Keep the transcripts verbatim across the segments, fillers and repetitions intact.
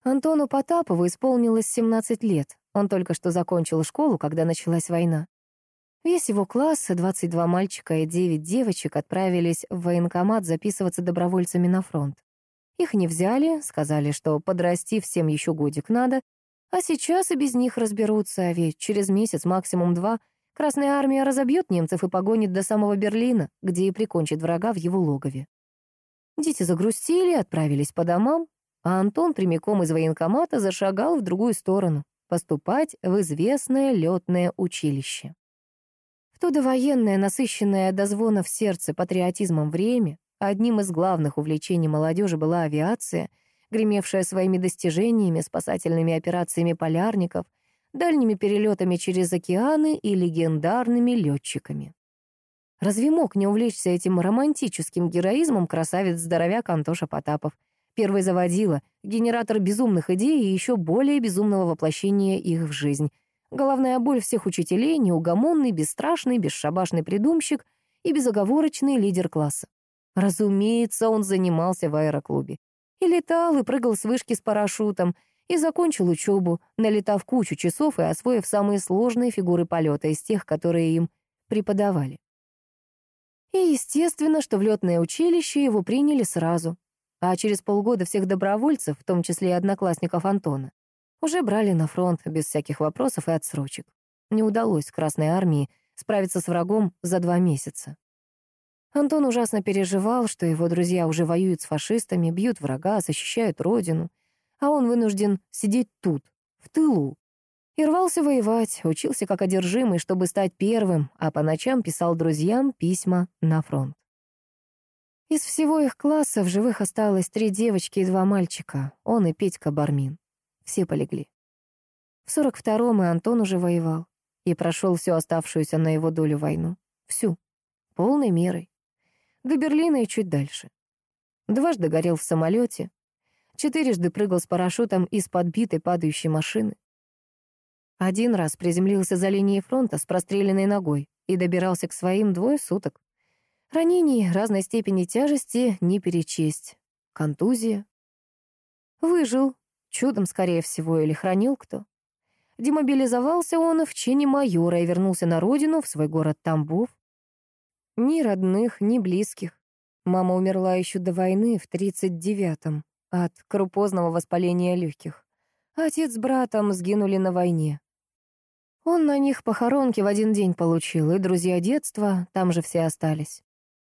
Антону Потапову исполнилось семнадцать лет. Он только что закончил школу, когда началась война. Весь его класс, двадцать два мальчика и девять девочек, отправились в военкомат записываться добровольцами на фронт. Их не взяли, сказали, что подрасти всем еще годик надо, а сейчас и без них разберутся, ведь через месяц, максимум два, Красная армия разобьет немцев и погонит до самого Берлина, где и прикончит врага в его логове. Дети загрустили, отправились по домам, а Антон прямиком из военкомата зашагал в другую сторону, поступать в известное летное училище. В то довоенное, насыщенное до звона в сердце патриотизмом время, одним из главных увлечений молодежи была авиация, гремевшая своими достижениями, спасательными операциями полярников, дальними перелетами через океаны и легендарными летчиками. Разве мог не увлечься этим романтическим героизмом красавец-здоровяк Антоша Потапов, первый заводила, генератор безумных идей и еще более безумного воплощения их в жизнь, головная боль всех учителей, неугомонный, бесстрашный, бесшабашный придумщик и безоговорочный лидер класса? Разумеется, он занимался в аэроклубе. И летал, и прыгал с вышки с парашютом, и закончил учебу, налетав кучу часов и освоив самые сложные фигуры полета из тех, которые им преподавали. И естественно, что в летное училище его приняли сразу, а через полгода всех добровольцев, в том числе и одноклассников Антона, уже брали на фронт без всяких вопросов и отсрочек. Не удалось Красной армии справиться с врагом за два месяца. Антон ужасно переживал, что его друзья уже воюют с фашистами, бьют врага, защищают родину, а он вынужден сидеть тут, в тылу. И рвался воевать, учился как одержимый, чтобы стать первым, а по ночам писал друзьям письма на фронт. Из всего их класса в живых осталось три девочки и два мальчика, он и Петька Бармин. Все полегли. В сорок втором и Антон уже воевал, и прошел всю оставшуюся на его долю войну. Всю. Полной мерой. До Берлина и чуть дальше. Дважды горел в самолете, четырежды прыгал с парашютом из подбитой падающей машины. Один раз приземлился за линией фронта с простреленной ногой и добирался к своим двое суток. Ранений разной степени тяжести не перечесть. Контузия. Выжил, чудом, скорее всего, или хранил кто. Демобилизовался он в чине майора и вернулся на родину, в свой город Тамбов. Ни родных, ни близких. Мама умерла еще до войны в тридцать девятом от крупозного воспаления легких. Отец с братом сгинули на войне. Он на них похоронки в один день получил, и друзья детства там же все остались.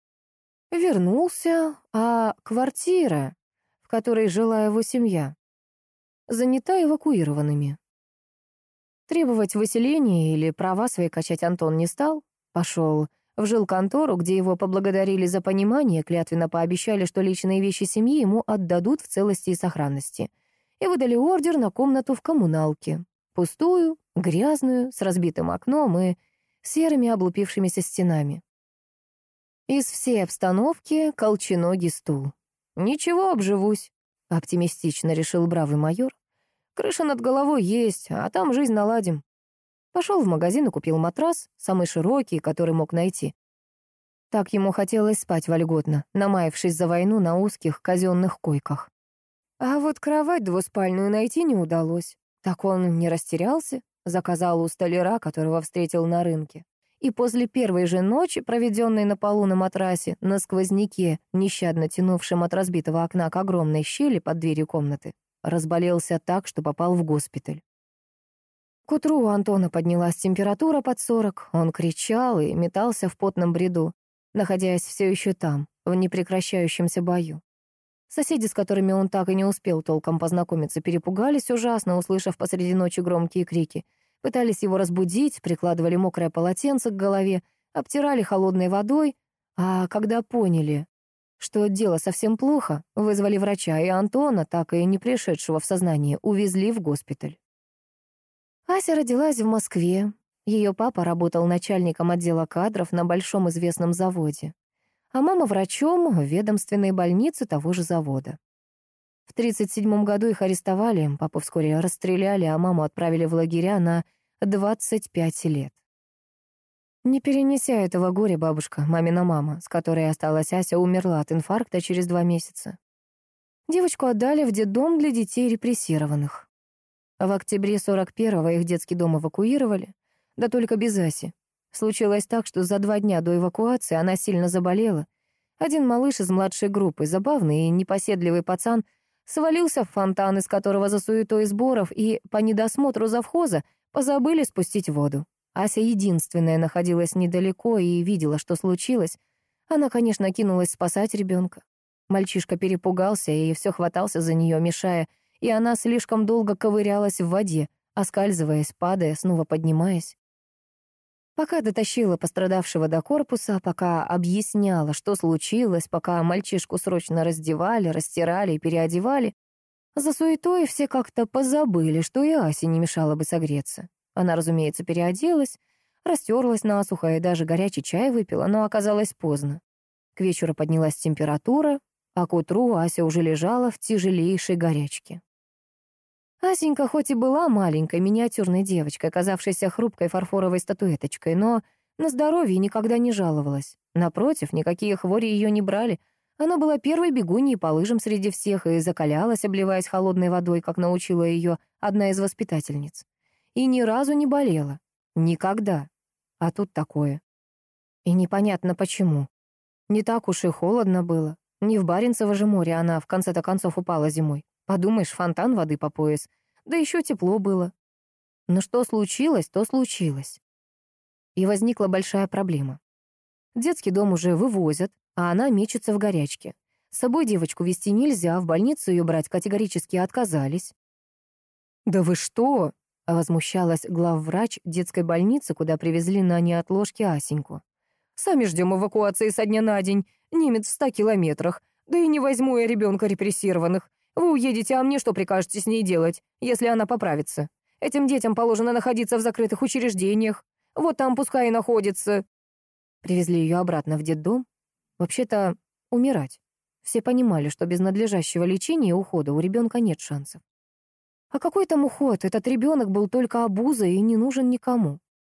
Вернулся, а квартира, в которой жила его семья, занята эвакуированными. Требовать выселения или права свои качать Антон не стал. Пошел в жилконтору, где его поблагодарили за понимание, клятвенно пообещали, что личные вещи семьи ему отдадут в целости и сохранности, и выдали ордер на комнату в коммуналке. Пустую, грязную, с разбитым окном и серыми облупившимися стенами. Из всей обстановки колченогий стул. «Ничего, обживусь», — оптимистично решил бравый майор. «Крыша над головой есть, а там жизнь наладим». Пошел в магазин и купил матрас, самый широкий, который мог найти. Так ему хотелось спать вольготно, намаявшись за войну на узких казенных койках. А вот кровать двуспальную найти не удалось. Так он не растерялся, заказал у столяра, которого встретил на рынке. И после первой же ночи, проведенной на полу на матрасе, на сквозняке, нещадно тянувшем от разбитого окна к огромной щели под дверью комнаты, разболелся так, что попал в госпиталь. К утру у Антона поднялась температура под сорок, он кричал и метался в потном бреду, находясь все еще там, в непрекращающемся бою. Соседи, с которыми он так и не успел толком познакомиться, перепугались ужасно, услышав посреди ночи громкие крики. Пытались его разбудить, прикладывали мокрое полотенце к голове, обтирали холодной водой, а когда поняли, что дело совсем плохо, вызвали врача, и Антона, так и не пришедшего в сознание, увезли в госпиталь. Ася родилась в Москве. Ее папа работал начальником отдела кадров на большом известном заводе, а мама врачом в ведомственной больнице того же завода. В тридцать седьмом году их арестовали, папу вскоре расстреляли, а маму отправили в лагеря на двадцать пять лет. Не перенеся этого горя, бабушка, мамина мама, с которой осталась Ася, умерла от инфаркта через два месяца. Девочку отдали в детдом для детей репрессированных. В октябре сорок первого их детский дом эвакуировали, да только без Аси. Случилось так, что за два дня до эвакуации она сильно заболела. Один малыш из младшей группы, забавный и непоседливый пацан, свалился в фонтан, из которого за суетой сборов и по недосмотру завхоза позабыли спустить воду. Ася единственная находилась недалеко и видела, что случилось. Она, конечно, кинулась спасать ребенка. Мальчишка перепугался и все хватался за нее, мешая, и она слишком долго ковырялась в воде, оскальзываясь, падая, снова поднимаясь. Пока дотащила пострадавшего до корпуса, пока объясняла, что случилось, пока мальчишку срочно раздевали, растирали и переодевали, за суетой все как-то позабыли, что и Асе не мешало бы согреться. Она, разумеется, переоделась, растерлась насухо и даже горячий чай выпила, но оказалось поздно. К вечеру поднялась температура, а к утру Ася уже лежала в тяжелейшей горячке. Асенька хоть и была маленькой, миниатюрной девочкой, оказавшейся хрупкой фарфоровой статуэточкой, но на здоровье никогда не жаловалась. Напротив, никакие хвори ее не брали. Она была первой бегуньей по лыжам среди всех и закалялась, обливаясь холодной водой, как научила ее одна из воспитательниц. И ни разу не болела. Никогда. А тут такое. И непонятно почему. Не так уж и холодно было. Не в Баренцево же море она в конце-то концов упала зимой. Подумаешь, фонтан воды по пояс. Да еще тепло было. Но что случилось, то случилось. И возникла большая проблема. Детский дом уже вывозят, а она мечется в горячке. С собой девочку везти нельзя, в больницу ее брать категорически отказались. «Да вы что?» — возмущалась главврач детской больницы, куда привезли на неотложке Асеньку. «Сами ждем эвакуации со дня на день. Немец в ста километрах. Да и не возьму я ребенка репрессированных. Вы уедете, а мне что прикажете с ней делать, если она поправится? Этим детям положено находиться в закрытых учреждениях. Вот там пускай и находится». Привезли ее обратно в детдом. Вообще-то, умирать. Все понимали, что без надлежащего лечения и ухода у ребенка нет шансов. А какой там уход? Этот ребенок был только обузой и не нужен никому.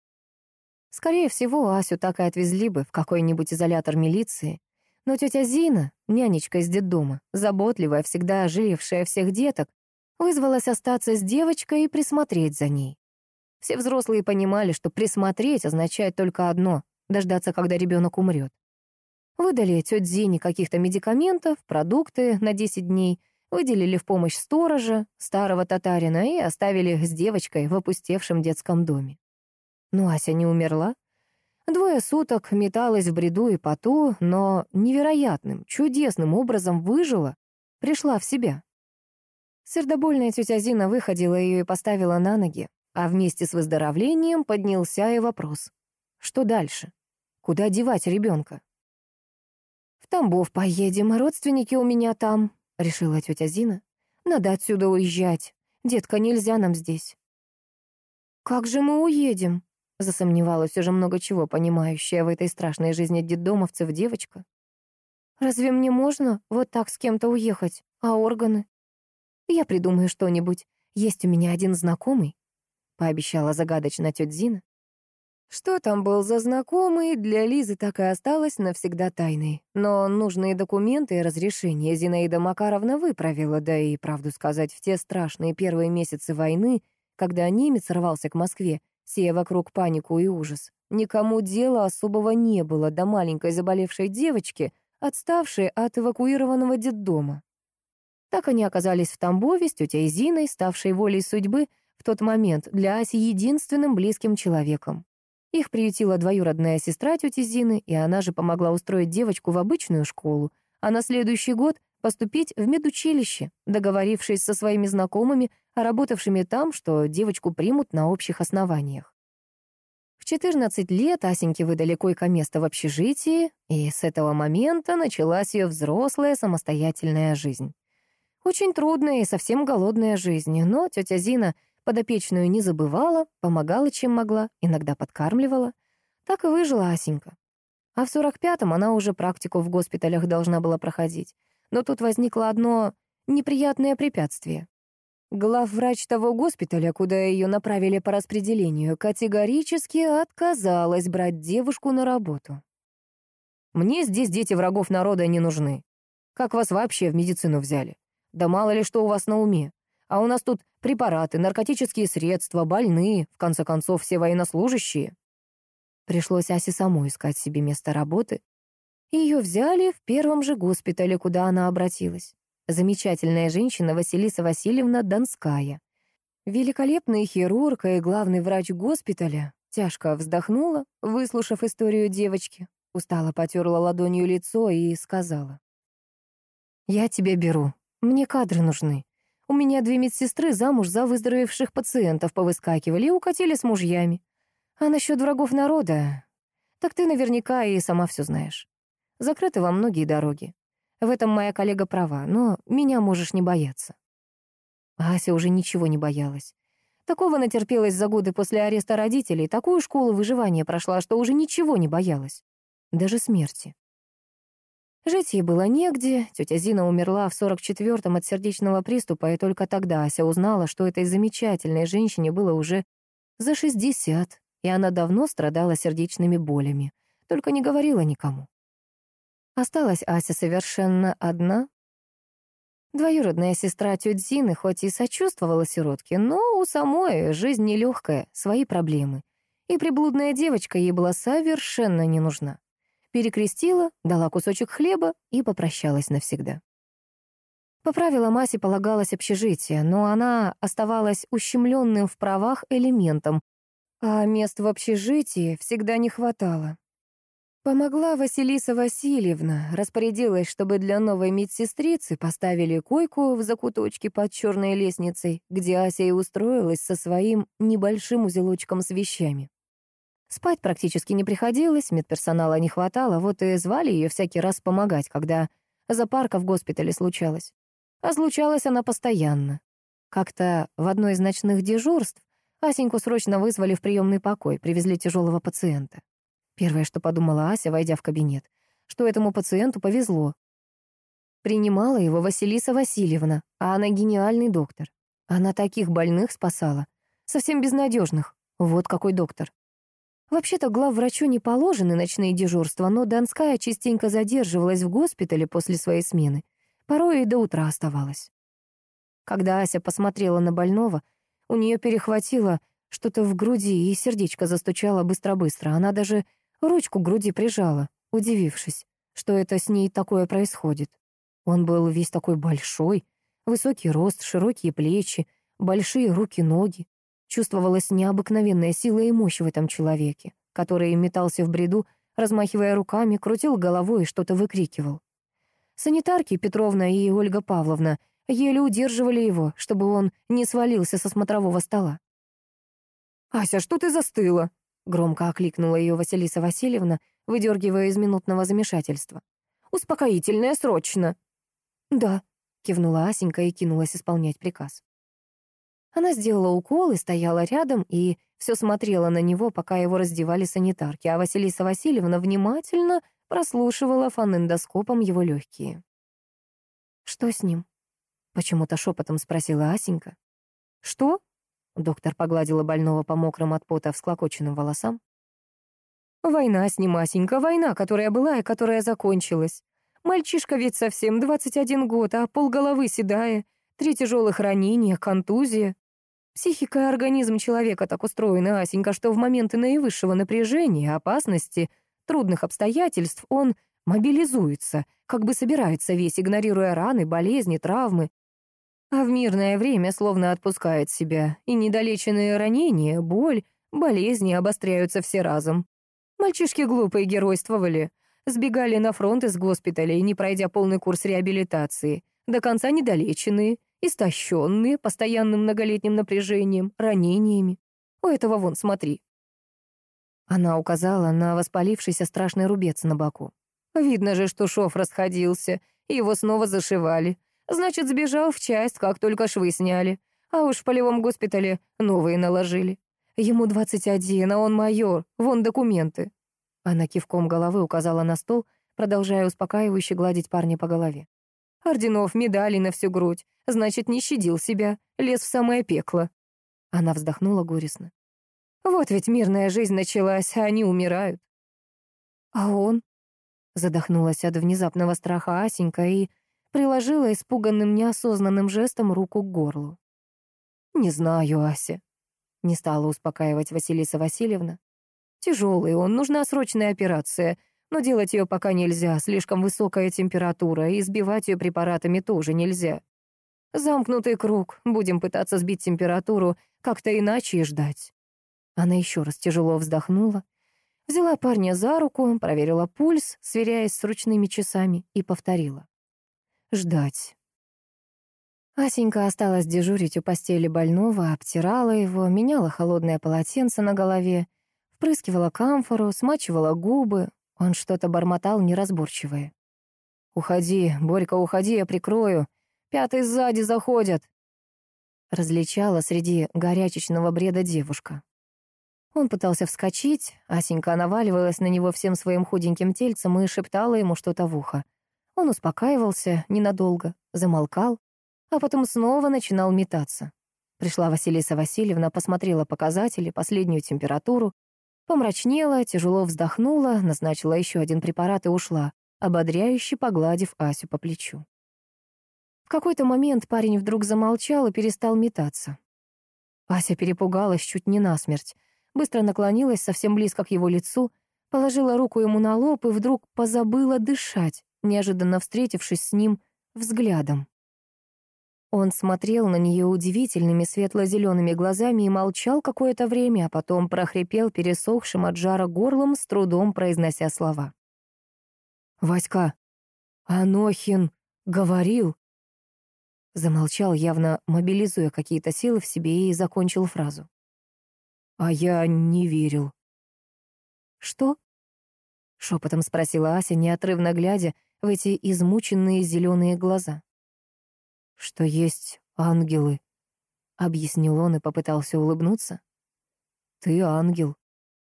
Скорее всего, Асю так и отвезли бы в какой-нибудь изолятор милиции. Но тетя Зина, нянечка из детдома, заботливая, всегда жалевшая всех деток, вызвалась остаться с девочкой и присмотреть за ней. Все взрослые понимали, что присмотреть означает только одно — дождаться, когда ребенок умрет. Выдали тете Зине каких-то медикаментов, продукты на десять дней, выделили в помощь сторожа, старого татарина, и оставили с девочкой в опустевшем детском доме. Но Ася не умерла. Двое суток металась в бреду и поту, но невероятным, чудесным образом выжила, пришла в себя. Сердобольная тетя Зина выходила ее и поставила на ноги, а вместе с выздоровлением поднялся и вопрос. Что дальше? Куда девать ребенка? «В Тамбов поедем, родственники у меня там», — решила тетя Зина. «Надо отсюда уезжать. Детка, нельзя нам здесь». «Как же мы уедем?» — засомневалась уже много чего понимающая в этой страшной жизни детдомовцев девочка. «Разве мне можно вот так с кем-то уехать? А органы?» «Я придумаю что-нибудь. Есть у меня один знакомый», — пообещала загадочно тетя Зина. Что там был за знакомый, для Лизы так и осталось навсегда тайной. Но нужные документы и разрешения Зинаида Макаровна выправила, да и, правду сказать, в те страшные первые месяцы войны, когда немец рвался к Москве, сея вокруг панику и ужас, никому дела особого не было до маленькой заболевшей девочки, отставшей от эвакуированного детдома. Так они оказались в Тамбове с тетей Зиной, ставшей волей судьбы в тот момент для Аси единственным близким человеком. Их приютила двоюродная сестра тети Зины, и она же помогла устроить девочку в обычную школу, а на следующий год поступить в медучилище, договорившись со своими знакомыми, работавшими там, что девочку примут на общих основаниях. В четырнадцать лет Асеньке выдали койко-место в общежитии, и с этого момента началась ее взрослая самостоятельная жизнь. Очень трудная и совсем голодная жизнь, но тетя Зина подопечную не забывала, помогала, чем могла, иногда подкармливала. Так и выжила Асенька. А в сорок пятом она уже практику в госпиталях должна была проходить. Но тут возникло одно неприятное препятствие. Главврач того госпиталя, куда ее направили по распределению, категорически отказалась брать девушку на работу. «Мне здесь дети врагов народа не нужны. Как вас вообще в медицину взяли? Да мало ли что у вас на уме. А у нас тут препараты, наркотические средства, больные, в конце концов, все военнослужащие». Пришлось Асе самой искать себе место работы. Ее взяли в первом же госпитале, куда она обратилась. Замечательная женщина Василиса Васильевна Донская. Великолепный хирург и главный врач госпиталя тяжко вздохнула, выслушав историю девочки, устало потерла ладонью лицо и сказала: «Я тебя беру. Мне кадры нужны. У меня две медсестры замуж за выздоровевших пациентов повыскакивали и укатили с мужьями. А насчет врагов народа, так ты наверняка и сама все знаешь. Закрыты во многие дороги. В этом моя коллега права, но меня можешь не бояться». Ася уже ничего не боялась. Такого натерпелась за годы после ареста родителей, такую школу выживания прошла, что уже ничего не боялась. Даже смерти. Жить ей было негде, тетя Зина умерла в сорок четвёртом от сердечного приступа, и только тогда Ася узнала, что этой замечательной женщине было уже за шестьдесят, и она давно страдала сердечными болями, только не говорила никому. Осталась Ася совершенно одна. Двоюродная сестра тёть Зины хоть и сочувствовала сиротке, но у самой жизнь нелегкая, свои проблемы. И приблудная девочка ей была совершенно не нужна. Перекрестила, дала кусочек хлеба и попрощалась навсегда. По правилам Асе полагалось общежитие, но она оставалась ущемленным в правах элементом, а мест в общежитии всегда не хватало. Помогла Василиса Васильевна, распорядилась, чтобы для новой медсестрицы поставили койку в закуточке под черной лестницей, где Ася и устроилась со своим небольшим узелочком с вещами. Спать практически не приходилось, медперсонала не хватало, вот и звали ее всякий раз помогать, когда запарка в госпитале случалась. А случалась она постоянно. Как-то в одно из ночных дежурств Асеньку срочно вызвали в приемный покой, привезли тяжелого пациента. Первое, что подумала Ася, войдя в кабинет, что этому пациенту повезло. Принимала его Василиса Васильевна, а она гениальный доктор. Она таких больных спасала, совсем безнадежных. Вот какой доктор. Вообще-то главврачу не положены ночные дежурства, но Донская частенько задерживалась в госпитале после своей смены. Порой и до утра оставалась. Когда Ася посмотрела на больного, у нее перехватило что-то в груди, и сердечко застучало быстро-быстро. Она даже ручку к груди прижала, удивившись, что это с ней такое происходит. Он был весь такой большой, высокий рост, широкие плечи, большие руки-ноги. Чувствовалась необыкновенная сила и мощь в этом человеке, который метался в бреду, размахивая руками, крутил головой и что-то выкрикивал. Санитарки Петровна и Ольга Павловна еле удерживали его, чтобы он не свалился со смотрового стола. «Ася, что ты застыла?» — громко окликнула ее Василиса Васильевна, выдергивая из минутного замешательства. «Успокоительное, срочно!» «Да», — кивнула Асенька и кинулась исполнять приказ. Она сделала укол и стояла рядом, и все смотрела на него, пока его раздевали санитарки, а Василиса Васильевна внимательно прослушивала фонендоскопом его легкие. «Что с ним?» — почему-то шепотом спросила Асенька. «Что?» — доктор погладила больного по мокрым от пота всклокоченным волосам. «Война с ним, Асенька, война, которая была и которая закончилась. Мальчишка ведь совсем двадцать один год, а полголовы седая, три тяжелых ранения, контузия. Психика и организм человека так устроены, Асенька, что в моменты наивысшего напряжения, опасности, трудных обстоятельств он мобилизуется, как бы собирается весь, игнорируя раны, болезни, травмы. А в мирное время словно отпускает себя, и недолеченные ранения, боль, болезни обостряются все разом. Мальчишки глупые геройствовали, сбегали на фронт из госпиталя, не пройдя полный курс реабилитации, до конца недолеченные, истощенные постоянным многолетним напряжением, ранениями. У этого вон, смотри». Она указала на воспалившийся страшный рубец на боку. «Видно же, что шов расходился, и его снова зашивали. Значит, сбежал в часть, как только швы сняли. А уж в полевом госпитале новые наложили. Ему двадцать один, а он майор, вон документы». Она кивком головы указала на стол, продолжая успокаивающе гладить парня по голове. «Орденов, медалей на всю грудь. Значит, не щадил себя, лез в самое пекло». Она вздохнула горестно. «Вот ведь мирная жизнь началась, а они умирают». «А он?» — задохнулась от внезапного страха Асенька и приложила испуганным неосознанным жестом руку к горлу. «Не знаю, Ася», — не стала успокаивать Василиса Васильевна. «Тяжелый он, нужна срочная операция, но делать ее пока нельзя, слишком высокая температура, и сбивать ее препаратами тоже нельзя. Замкнутый круг, будем пытаться сбить температуру, как-то иначе и ждать». Она еще раз тяжело вздохнула, взяла парня за руку, проверила пульс, сверяясь с ручными часами, и повторила. «Ждать». Асенька осталась дежурить у постели больного, обтирала его, меняла холодное полотенце на голове, впрыскивала камфору, смачивала губы. Он что-то бормотал неразборчивое. «Уходи, Борька, уходи, я прикрою. Пятый сзади заходят», — различала среди горячечного бреда девушка. Он пытался вскочить, Асенька наваливалась на него всем своим худеньким тельцем и шептала ему что-то в ухо. Он успокаивался ненадолго, замолкал, а потом снова начинал метаться. Пришла Василиса Васильевна, посмотрела показатели, последнюю температуру, помрачнела, тяжело вздохнула, назначила еще один препарат и ушла, ободряюще погладив Асю по плечу. В какой-то момент парень вдруг замолчал и перестал метаться. Ася перепугалась чуть не насмерть, быстро наклонилась совсем близко к его лицу, положила руку ему на лоб и вдруг позабыла дышать, неожиданно встретившись с ним взглядом. Он смотрел на нее удивительными светло-зелеными глазами и молчал какое-то время, а потом прохрипел пересохшим от жара горлом, с трудом произнося слова. «Васька, Анохин говорил...» Замолчал, явно мобилизуя какие-то силы в себе, и закончил фразу. «А я не верил». «Что?» — шепотом спросила Ася, неотрывно глядя в эти измученные зеленые глаза. «Что есть ангелы», — объяснил он и попытался улыбнуться. «Ты ангел».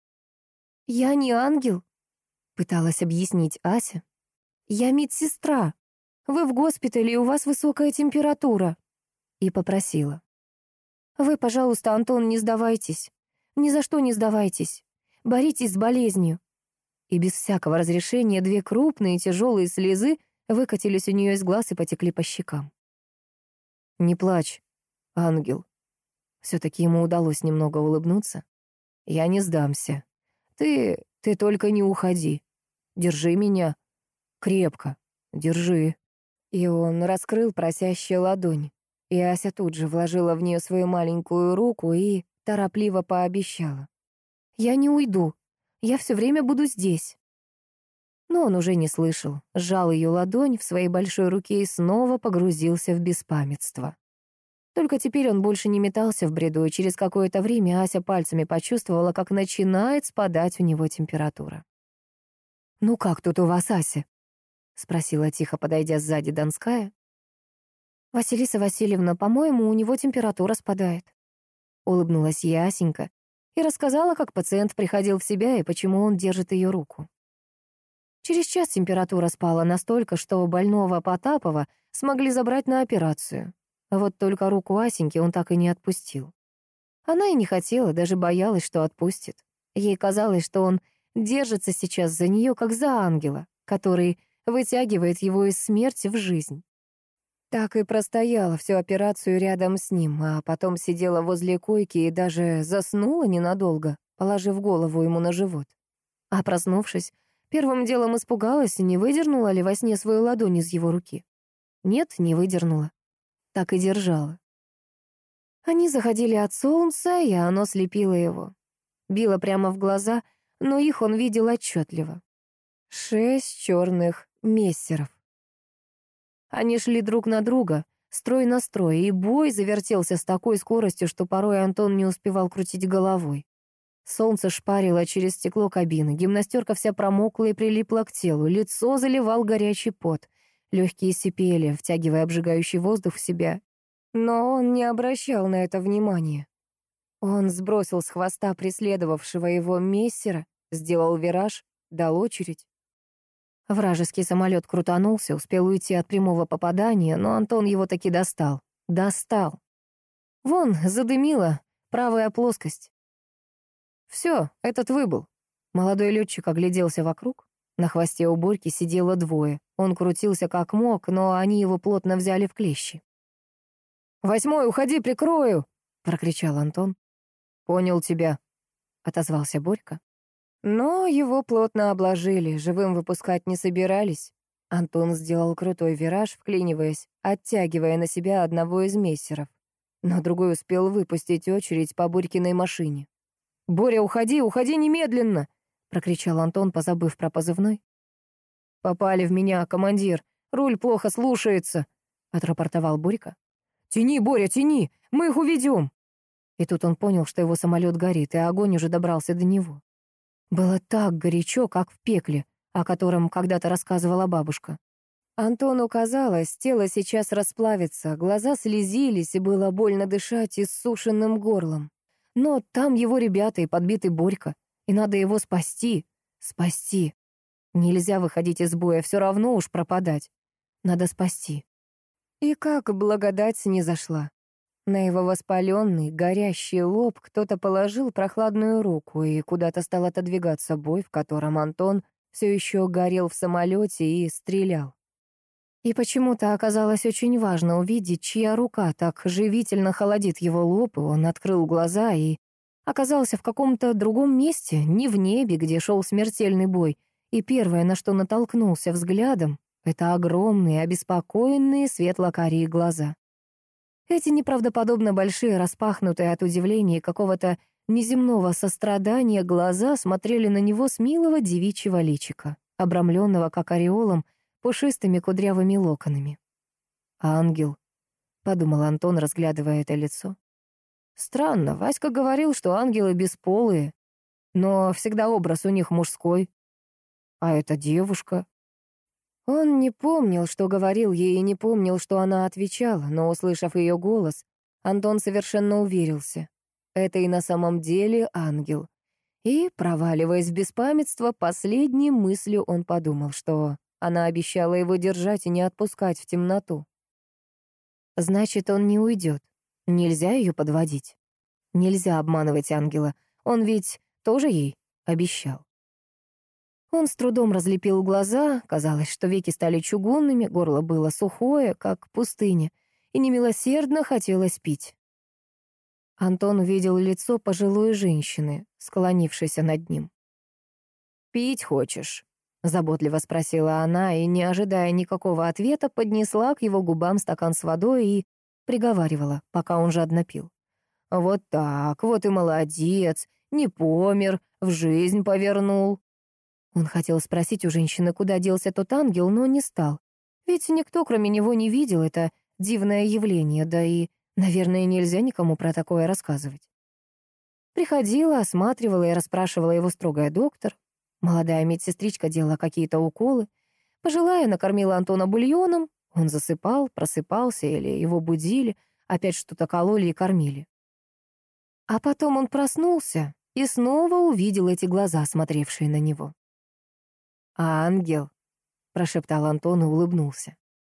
«Я не ангел», — пыталась объяснить Ася. «Я медсестра. Вы в госпитале, и у вас высокая температура». И попросила. «Вы, пожалуйста, Антон, не сдавайтесь. Ни за что не сдавайтесь. Боритесь с болезнью». И без всякого разрешения две крупные тяжелые слезы выкатились у нее из глаз и потекли по щекам. «Не плачь, ангел». Все-таки ему удалось немного улыбнуться. «Я не сдамся. Ты... ты только не уходи. Держи меня. Крепко. Держи». И он раскрыл просящую ладонь. И Ася тут же вложила в нее свою маленькую руку и торопливо пообещала. «Я не уйду. Я все время буду здесь». Но он уже не слышал, сжал ее ладонь в своей большой руке и снова погрузился в беспамятство. Только теперь он больше не метался в бреду, и через какое-то время Ася пальцами почувствовала, как начинает спадать у него температура. «Ну как тут у вас, Ася?» — спросила тихо, подойдя сзади Донская. «Василиса Васильевна, по-моему, у него температура спадает». Улыбнулась ей Асенька и рассказала, как пациент приходил в себя и почему он держит ее руку. Через час температура спала настолько, что больного Потапова смогли забрать на операцию. Вот только руку Асеньки он так и не отпустил. Она и не хотела, даже боялась, что отпустит. Ей казалось, что он держится сейчас за нее, как за ангела, который вытягивает его из смерти в жизнь. Так и простояла всю операцию рядом с ним, а потом сидела возле койки и даже заснула ненадолго, положив голову ему на живот. А проснувшись, первым делом испугалась, не выдернула ли во сне свою ладонь из его руки. Нет, не выдернула. Так и держала. Они заходили от солнца, и оно слепило его. Било прямо в глаза, но их он видел отчетливо. Шесть черных мессеров. Они шли друг на друга, строй на строй, и бой завертелся с такой скоростью, что порой Антон не успевал крутить головой. Солнце шпарило через стекло кабины, гимнастерка вся промокла и прилипла к телу, лицо заливал горячий пот, легкие сипели, втягивая обжигающий воздух в себя. Но он не обращал на это внимания. Он сбросил с хвоста преследовавшего его мессера, сделал вираж, дал очередь. Вражеский самолет крутанулся, успел уйти от прямого попадания, но Антон его таки достал. Достал. Вон, задымила правая плоскость. Все, этот выбыл. Молодой летчик огляделся вокруг. На хвосте у Борьки сидело двое. Он крутился как мог, но они его плотно взяли в клещи. «Восьмой, уходи, прикрою!» — прокричал Антон. «Понял тебя», — отозвался Борька. Но его плотно обложили, живым выпускать не собирались. Антон сделал крутой вираж, вклиниваясь, оттягивая на себя одного из мессеров. Но другой успел выпустить очередь по Борькиной машине. «Боря, уходи, уходи немедленно!» — прокричал Антон, позабыв про позывной. «Попали в меня, командир. Руль плохо слушается», — отрапортовал Борька. «Тяни, Боря, тяни! Мы их уведем!» И тут он понял, что его самолет горит, и огонь уже добрался до него. Было так горячо, как в пекле, о котором когда-то рассказывала бабушка. Антону казалось, тело сейчас расплавится, глаза слезились, и было больно дышать иссушенным горлом. Но там его ребята и подбитый Борька, и надо его спасти, спасти. Нельзя выходить из боя, все равно уж пропадать. Надо спасти. И как благодать снизошла. На его воспаленный, горящий лоб кто-то положил прохладную руку, и куда-то стал отодвигаться бой, в котором Антон все еще горел в самолете и стрелял. И почему-то оказалось очень важно увидеть, чья рука так живительно холодит его лоб, и он открыл глаза и оказался в каком-то другом месте, не в небе, где шел смертельный бой, и первое, на что натолкнулся взглядом, это огромные, обеспокоенные светло-карие глаза. Эти неправдоподобно большие, распахнутые от удивления и какого-то неземного сострадания глаза смотрели на него с милого девичьего личика, обрамленного, как ореолом, пушистыми кудрявыми локонами. «Ангел», — подумал Антон, разглядывая это лицо. Странно, Васька говорил, что ангелы бесполые, но всегда образ у них мужской. А эта девушка... Он не помнил, что говорил ей, и не помнил, что она отвечала, но, услышав ее голос, Антон совершенно уверился. Это и на самом деле ангел. И, проваливаясь в беспамятство, последней мыслью он подумал, что она обещала его держать и не отпускать в темноту. Значит, он не уйдет. Нельзя ее подводить. Нельзя обманывать ангела. Он ведь тоже ей обещал. Он с трудом разлепил глаза, казалось, что веки стали чугунными, горло было сухое, как пустыня, и немилосердно хотелось пить. Антон увидел лицо пожилой женщины, склонившейся над ним. «Пить хочешь?» — заботливо спросила она, и, не ожидая никакого ответа, поднесла к его губам стакан с водой и приговаривала, пока он жадно пил. «Вот так, вот и молодец, не помер, в жизнь повернул». Он хотел спросить у женщины, куда делся тот ангел, но не стал. Ведь никто, кроме него, не видел это дивное явление, да и, наверное, нельзя никому про такое рассказывать. Приходила, осматривала и расспрашивала его строгая доктор. Молодая медсестричка делала какие-то уколы. Пожилая накормила Антона бульоном. Он засыпал, просыпался или его будили, опять что-то кололи и кормили. А потом он проснулся и снова увидел эти глаза, смотревшие на него. «Ангел», — прошептал Антон и улыбнулся.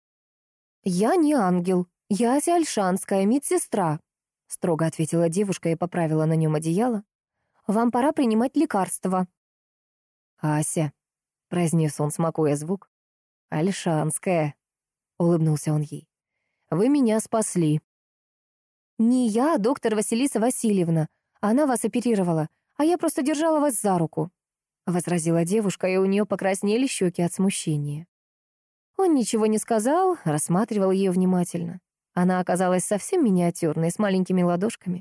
«Я не ангел, я Альшанская медсестра», — строго ответила девушка и поправила на нем одеяло. «Вам пора принимать лекарства». «Ася», — произнес он, смакуя звук. «Альшанская», — улыбнулся он ей. «Вы меня спасли». «Не я, а доктор Василиса Васильевна. Она вас оперировала, а я просто держала вас за руку», — возразила девушка, и у нее покраснели щеки от смущения. Он ничего не сказал, рассматривал ее внимательно. Она оказалась совсем миниатюрной, с маленькими ладошками.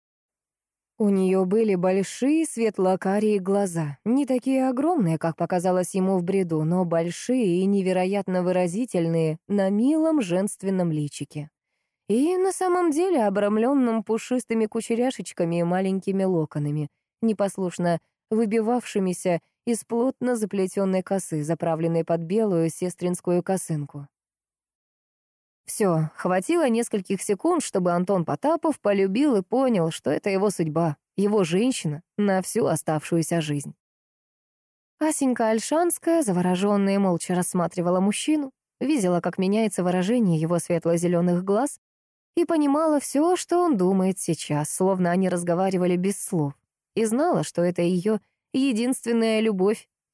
У нее были большие светло-карие глаза, не такие огромные, как показалось ему в бреду, но большие и невероятно выразительные на милом женственном личике. И на самом деле обрамленном пушистыми кучеряшечками и маленькими локонами, непослушно выбивавшимися из плотно заплетенной косы, заправленной под белую сестринскую косынку. Все, хватило нескольких секунд, чтобы Антон Потапов полюбил и понял, что это его судьба, его женщина на всю оставшуюся жизнь. Асенька Альшанская, заворожённая и молча рассматривала мужчину, видела, как меняется выражение его светло-зеленых глаз, и понимала все, что он думает сейчас, словно они разговаривали без слов, и знала, что это ее единственная любовь,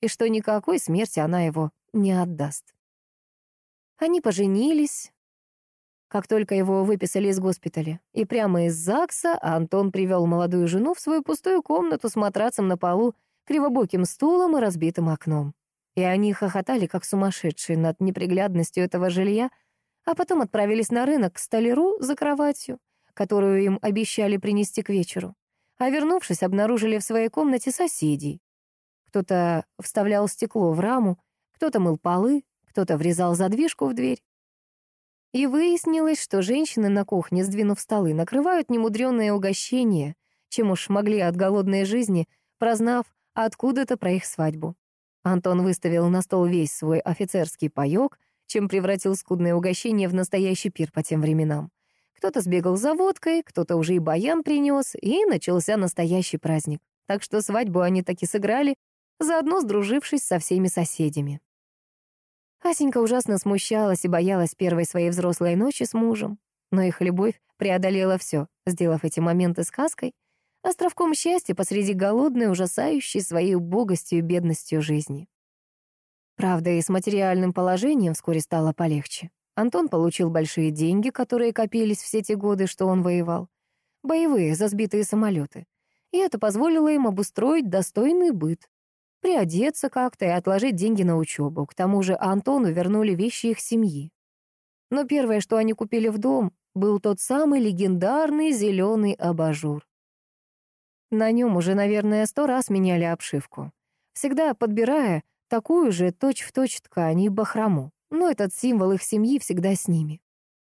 и что никакой смерти она его не отдаст. Они поженились, как только его выписали из госпиталя. И прямо из ЗАГСа Антон привел молодую жену в свою пустую комнату с матрацем на полу, кривобоким стулом и разбитым окном. И они хохотали, как сумасшедшие, над неприглядностью этого жилья, а потом отправились на рынок к столяру за кроватью, которую им обещали принести к вечеру. А вернувшись, обнаружили в своей комнате соседей. Кто-то вставлял стекло в раму, кто-то мыл полы, кто-то врезал задвижку в дверь. И выяснилось, что женщины на кухне, сдвинув столы, накрывают немудрёные угощения, чем уж могли от голодной жизни, прознав откуда-то про их свадьбу. Антон выставил на стол весь свой офицерский паёк, чем превратил скудное угощение в настоящий пир по тем временам. Кто-то сбегал за водкой, кто-то уже и баян принес, и начался настоящий праздник. Так что свадьбу они таки сыграли, заодно сдружившись со всеми соседями. Асенька ужасно смущалась и боялась первой своей взрослой ночи с мужем, но их любовь преодолела все, сделав эти моменты сказкой, островком счастья посреди голодной, ужасающей своей убогостью и бедностью жизни. Правда, и с материальным положением вскоре стало полегче. Антон получил большие деньги, которые копились все те годы, что он воевал. Боевые, за сбитые самолеты. И это позволило им обустроить достойный быт, приодеться как-то и отложить деньги на учебу. К тому же Антону вернули вещи их семьи. Но первое, что они купили в дом, был тот самый легендарный зеленый абажур. На нем уже, наверное, сто раз меняли обшивку, всегда подбирая такую же точь-в-точь ткань и бахрому, но этот символ их семьи всегда с ними.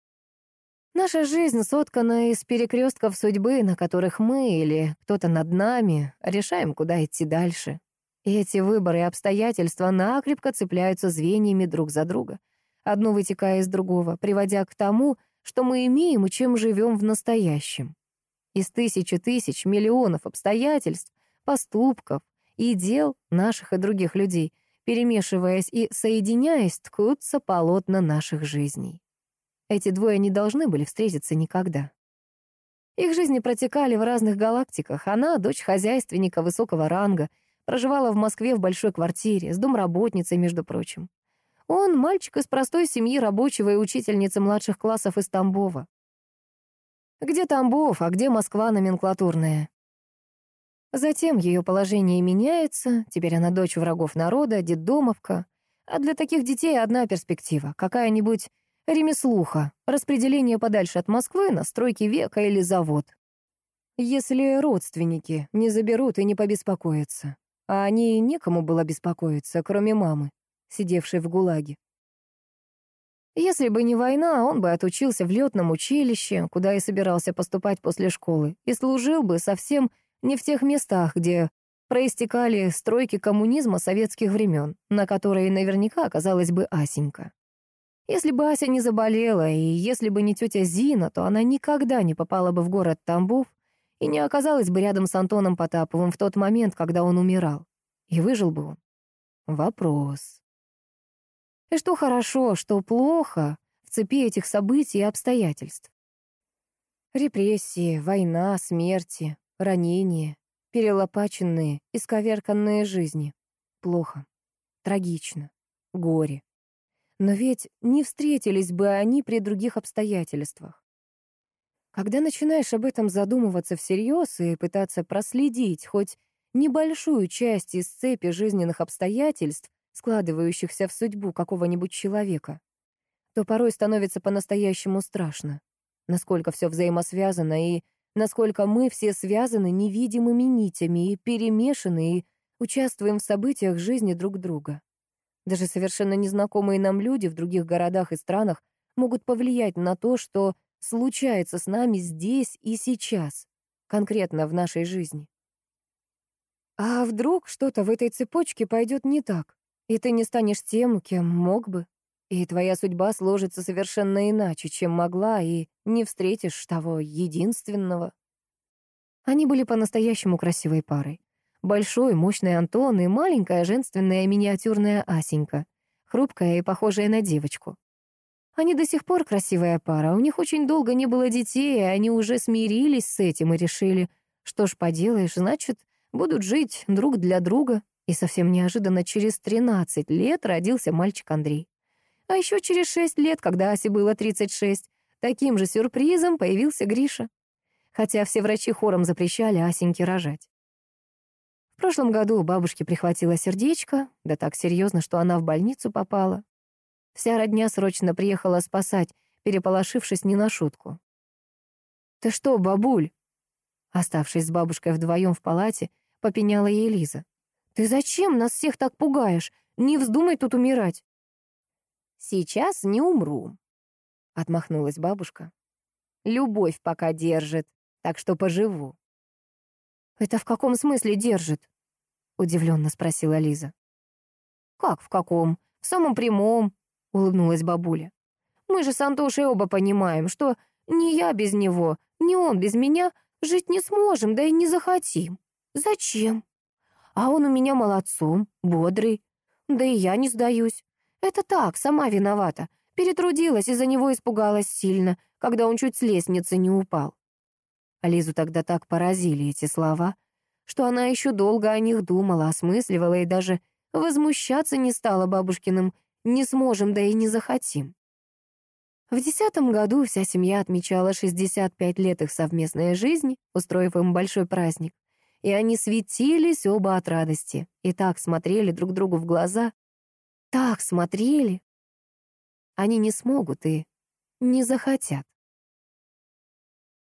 Наша жизнь соткана из перекрестков судьбы, на которых мы или кто-то над нами решаем, куда идти дальше. И эти выборы и обстоятельства накрепко цепляются звеньями друг за друга, одно вытекая из другого, приводя к тому, что мы имеем и чем живем в настоящем. Из тысячи тысяч, миллионов обстоятельств, поступков и дел наших и других людей, перемешиваясь и соединяясь, ткутся полотна наших жизней. Эти двое не должны были встретиться никогда. Их жизни протекали в разных галактиках. Она, дочь хозяйственника высокого ранга, проживала в Москве в большой квартире, с домработницей, между прочим. Он — мальчик из простой семьи рабочего и учительницы младших классов из Тамбова. Где Тамбов, а где Москва номенклатурная? Затем ее положение меняется, теперь она дочь врагов народа, детдомовка. А для таких детей одна перспектива — какая-нибудь ремеслуха, распределение подальше от Москвы на стройки века или завод. Если родственники не заберут и не побеспокоятся. А о ней некому было беспокоиться, кроме мамы, сидевшей в ГУЛАГе. Если бы не война, он бы отучился в летном училище, куда и собирался поступать после школы, и служил бы совсем не в тех местах, где проистекали стройки коммунизма советских времен, на которые наверняка оказалась бы Асенька. Если бы Ася не заболела, и если бы не тетя Зина, то она никогда не попала бы в город Тамбов и не оказалась бы рядом с Антоном Потаповым в тот момент, когда он умирал. И выжил бы он. Вопрос. И что хорошо, что плохо в цепи этих событий и обстоятельств. Репрессии, война, смерти, ранения, перелопаченные, исковерканные жизни. Плохо, трагично, горе. Но ведь не встретились бы они при других обстоятельствах. Когда начинаешь об этом задумываться всерьез и пытаться проследить хоть небольшую часть из цепи жизненных обстоятельств, складывающихся в судьбу какого-нибудь человека, то порой становится по-настоящему страшно, насколько все взаимосвязано и насколько мы все связаны невидимыми нитями и перемешаны и участвуем в событиях жизни друг друга. Даже совершенно незнакомые нам люди в других городах и странах могут повлиять на то, что случается с нами здесь и сейчас, конкретно в нашей жизни. А вдруг что-то в этой цепочке пойдет не так, и ты не станешь тем, кем мог бы, и твоя судьба сложится совершенно иначе, чем могла, и не встретишь того единственного. Они были по-настоящему красивой парой. Большой, мощный Антон и маленькая, женственная, миниатюрная Асенька, хрупкая и похожая на девочку. Они до сих пор красивая пара, у них очень долго не было детей, и они уже смирились с этим и решили, что ж поделаешь, значит, будут жить друг для друга И совсем неожиданно через тринадцать лет родился мальчик Андрей. А еще через шесть лет, когда Асе было тридцать шесть, таким же сюрпризом появился Гриша. Хотя все врачи хором запрещали Асеньке рожать. В прошлом году у бабушки прихватило сердечко, да так серьезно, что она в больницу попала. Вся родня срочно приехала спасать, переполошившись не на шутку. «Ты что, бабуль?» Оставшись с бабушкой вдвоем в палате, попеняла ей Лиза. «Ты зачем нас всех так пугаешь? Не вздумай тут умирать». «Сейчас не умру», — отмахнулась бабушка. «Любовь пока держит, так что поживу». «Это в каком смысле держит?» — удивленно спросила Лиза. «Как в каком? В самом прямом», — улыбнулась бабуля. «Мы же с Антошей оба понимаем, что ни я без него, ни он без меня жить не сможем, да и не захотим. Зачем? А он у меня молодцом, бодрый. Да и я не сдаюсь. Это так, сама виновата. Перетрудилась и за него испугалась сильно, когда он чуть с лестницы не упал». А Лизу тогда так поразили эти слова, что она еще долго о них думала, осмысливала и даже возмущаться не стала бабушкиным «не сможем, да и не захотим». В десятом году вся семья отмечала шестьдесят пять лет их совместной жизни, устроив им большой праздник. И они светились оба от радости и так смотрели друг другу в глаза, так смотрели. Они не смогут и не захотят.